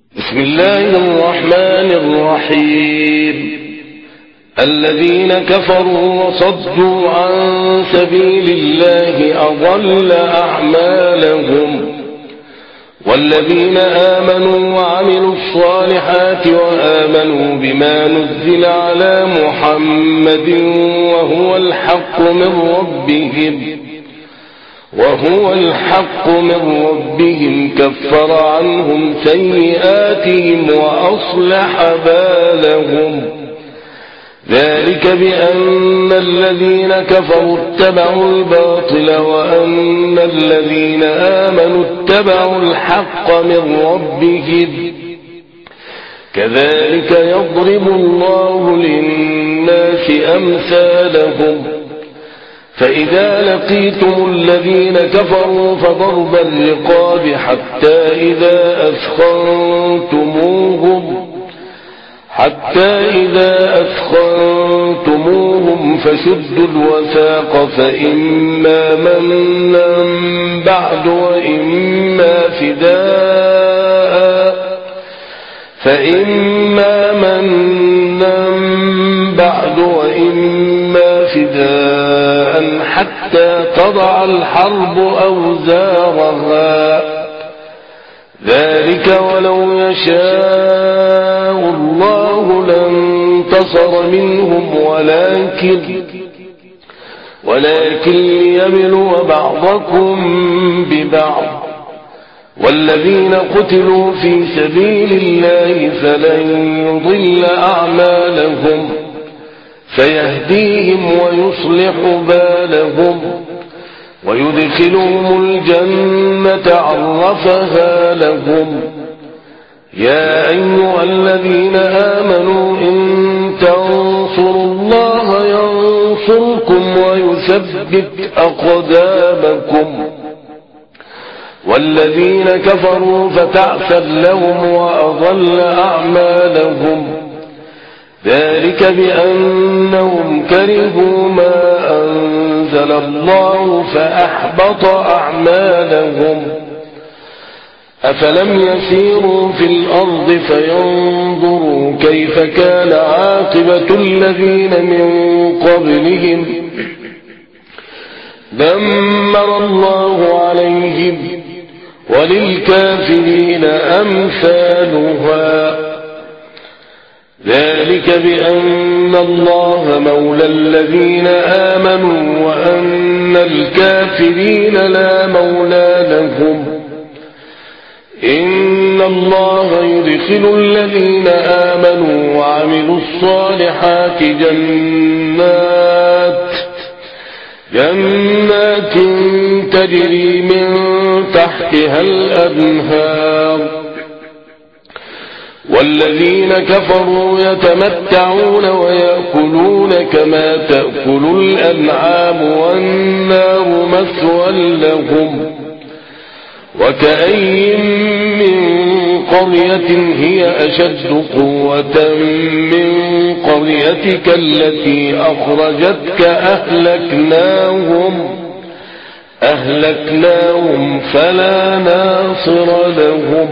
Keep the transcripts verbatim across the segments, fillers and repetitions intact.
بسم الله الرحمن الرحيم. الذين كفروا وصدوا عن سبيل الله أضل أعمالهم، والذين آمنوا وعملوا الصالحات وآمنوا بما نزل على محمد وهو الحق من ربهم وهو الحق من ربهم كفر عنهم سيئاتهم وأصلح بالهم. ذلك بأن الذين كفروا اتبعوا الباطل وأن الذين آمنوا اتبعوا الحق من ربهم. كذلك يضرب الله للناس أمثالهم. فإذا لقيتم الذين كفروا فضرب الرقاب حتى إذا أثخنتموهم حتى إذا أثخنتموهم فشدوا الوثاق فإما منا بعد وإما فداء فإما منا بعد وإما فداء حتى تضع الحرب أوزارها. ذلك ولو يشاء الله لانتصر منهم ولكن ولكن ليبلو بعضكم ببعض. والذين قتلوا في سبيل الله فلن يضل أعمالهم فيهديهم ويصلح بالهم ويدخلهم الجنة عرفها لهم. يا أيها الذين آمنوا إن تنصروا الله ينصركم ويثبت أقدامكم. والذين كفروا فتعسا لهم وأضل أعمالهم. ذلك بأنهم كرهوا ما أنزل الله فأحبط أعمالهم. أفلم يسيروا في الأرض فينظروا كيف كان عاقبة الذين من قبلهم دمر الله عليهم وللكافرين أمثالها. ذلك بأن الله مولى الذين آمنوا وأن الكافرين لا مولى لهم. إن الله يدخل الذين آمنوا وعملوا الصالحات جنات جنات تجري من تحتها الأنهار. والذين كفروا يتمتعون ويأكلون كما تأكل الأنعام والنار مثوى لهم. وكأي من قرية هي أشد قوة من قريتك التي أخرجتك أهلكناهم أهلكناهم فلا ناصر لهم.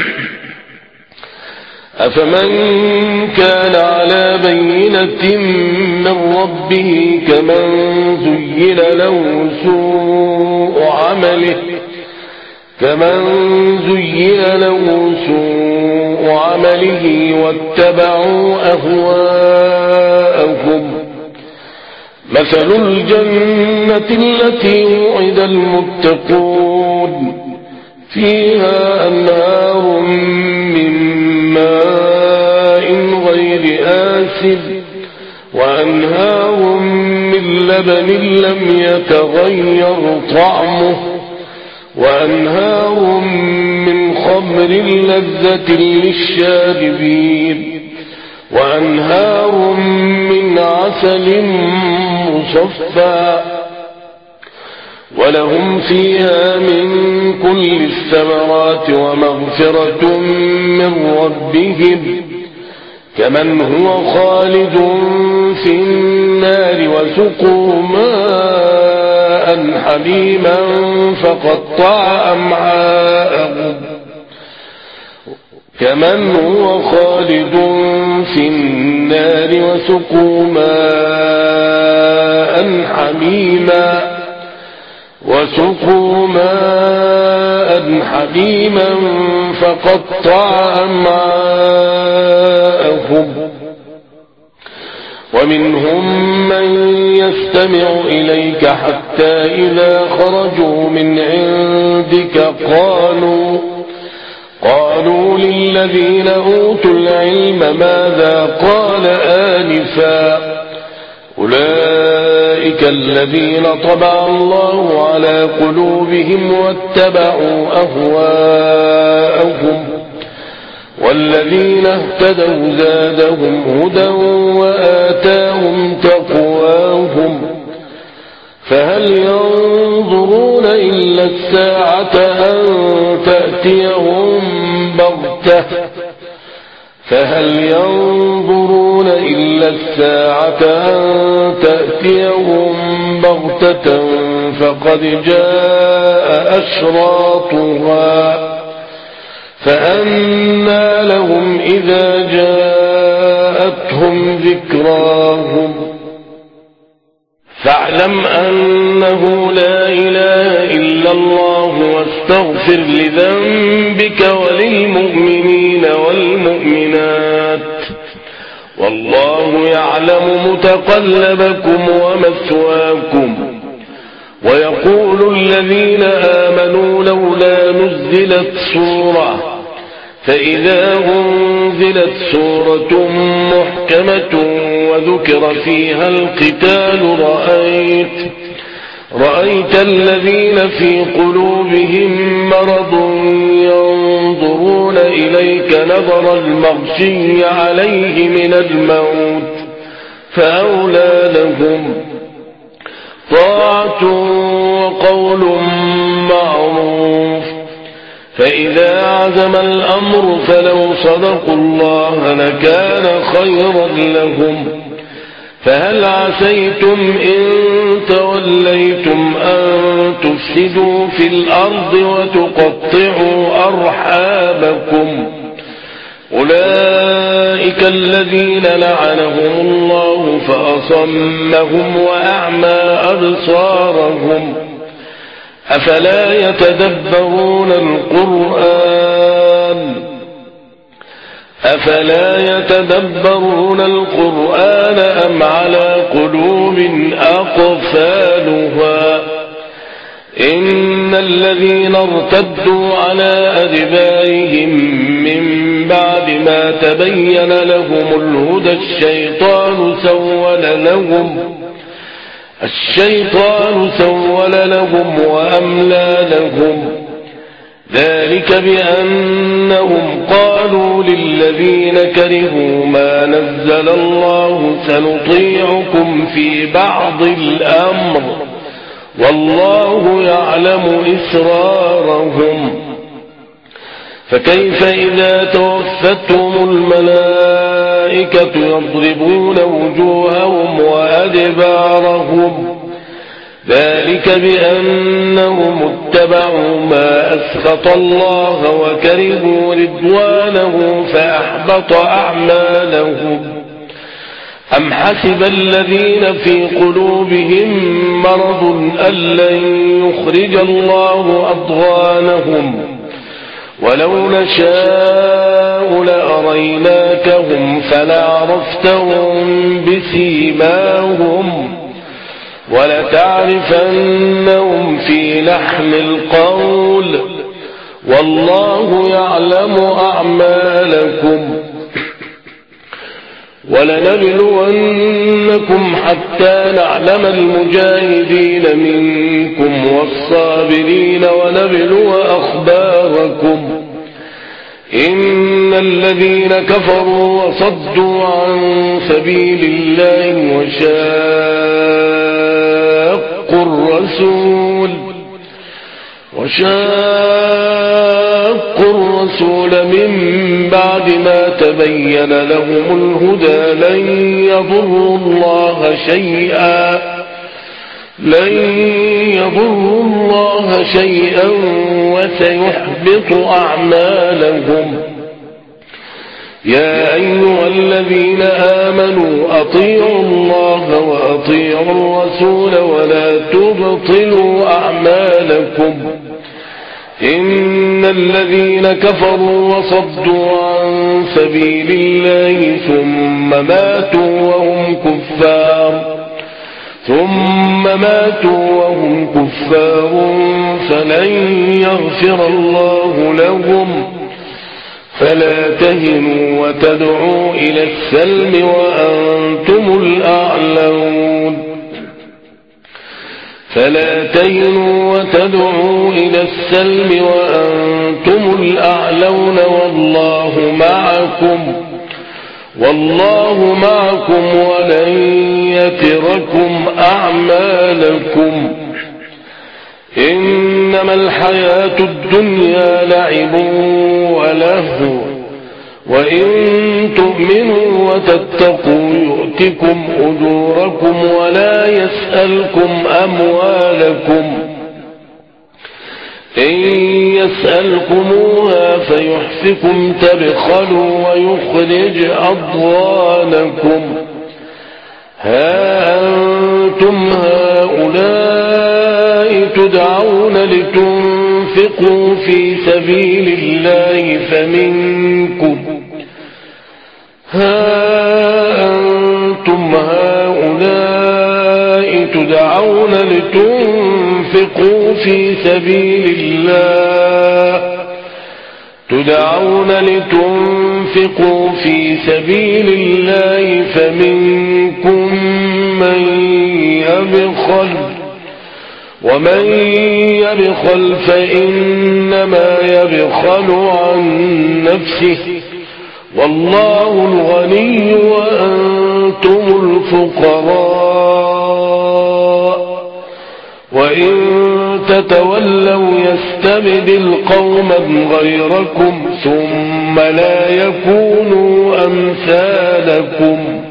أفمن كان على بينة من ربه كمن زين له سوء عمله كمن زين له سوء عمله واتبعوا أهواءهم. مثل الجنة التي وعد المتقون فيها أنهار من ماء غير آسف وأنهار من لبن لم يتغير طعمه وأنهار من خمر لذة للشاربين وأنهار من عسل مصفى ولهم فيها من كل الثمرات ومغفرة من ربهم كمن هو خالد في النار وسقوا ماء حميما فقطع أمعاءهم كمن هو خالد في النار وسقوا ماء حميما وسقوا ماء حميما فقطع أمعاءهم ومنهم من يستمع إليك حتى إذا خرجوا من عندك قالوا قالوا للذين أوتوا العلم ماذا قال آنفا أولئك الذين طبع الله على قلوبهم واتبعوا أهواءهم والذين اهتدوا زادهم هدى وآتاهم تقواهم فهل ينظرون إلا الساعة أن تأتيهم بغتة فهل ينظرون إلا الساعة أن تأتيهم بغتة فقد جاء أشراطها فأنى لهم إذا جاءتهم ذكراهم فاعلم أنه لا إله إلا الله واستغفر لذنبك وللمؤمنين والمؤمنات والله يعلم متقلبكم ومثواكم ويقول الذين آمنوا لولا نزلت سورة فإذا أنزلت سورة محكمة وذكر فيها القتال رأيت رأيت الذين في قلوبهم مرض ينظرون إليك نظر المغشي عليه من الموت فأولى لهم طاعة وقول معروف فإذا عزم الأمر فلو صدقوا الله لكان خيرا لهم فهل عسيتم إن توليتم أن تفسدوا في الأرض وتقطعوا أرحامكم أولئك الذين لعنهم الله فأصمهم وأعمى أبصارهم أفلا يتدبرون القرآن أفلا يتدبرون القرآن أم على قلوب أقفالها إن الذين ارتدوا على أدبارهم من بعد ما تبين لهم الهدى الشيطان سول لهم الشيطان سول لهم وأملى لهم ذلك بأنهم قالوا للذين كرهوا ما نزل الله سنطيعكم في بعض الأمر والله يعلم إسرارهم فكيف إذا توفتهم الملائكة يضربون وجوههم وأدبارهم ذلك بأنهم اتبعوا ما أسخط الله وكرهوا رضوانه فأحبط أعمالهم أم حسب الذين في قلوبهم مرض أن لن يخرج الله أضغانهم ولو نشاء لأريناكهم فلعرفتهم بسيماهم ولتعرفنهم في لحن القول والله يعلم أعمالكم ولنبلونكم حتى نعلم المجاهدين منكم والصابرين ونبلو أخباركم إن الذين كفروا وصدوا عن سبيل الله وشاقوا الرسول وشاقوا الرسول من بعد ما تبين لهم الهدى لن يضروا الله شيئا لن يضروا الله شيئا وسيحبط أعمالهم يا أيها الذين آمنوا أطيعوا الله وأطيعوا الرسول ولا تبطلوا أعمالكم إن الذين كفروا وصدوا عن سبيل الله ثم ماتوا وهم كفار ثم ماتوا وهم كفار فلن يغفر الله لهم فلا تهنوا وتدعوا إلى السلم وأنتم الأعلون فلا تهنوا وتدعوا إلى السلم وأنتم الأعلون والله معكم والله معكم ولن يتركم أعمالكم إنما الحياة الدنيا لعب ولهو وإن تؤمنوا وتتقوا يؤتكم أجوركم ولا يسألكم أموالكم إن يسألكموها فيحفكم تبخلوا ويخرج أضغانكم ها أنتم هؤلاء تدعون لتنفقوا في سبيل الله فمنكم ها أنتم هؤلاء تدعون لتنفقوا في سبيل الله تدعون لتنفقوا في سبيل الله فمنكم من يبخل ومن يبخل فإنما يبخل عن نفسه والله الغني وأنتم الفقراء وإن تتولوا يستبدل قوما غيركم ثم لا يكونوا أمثالكم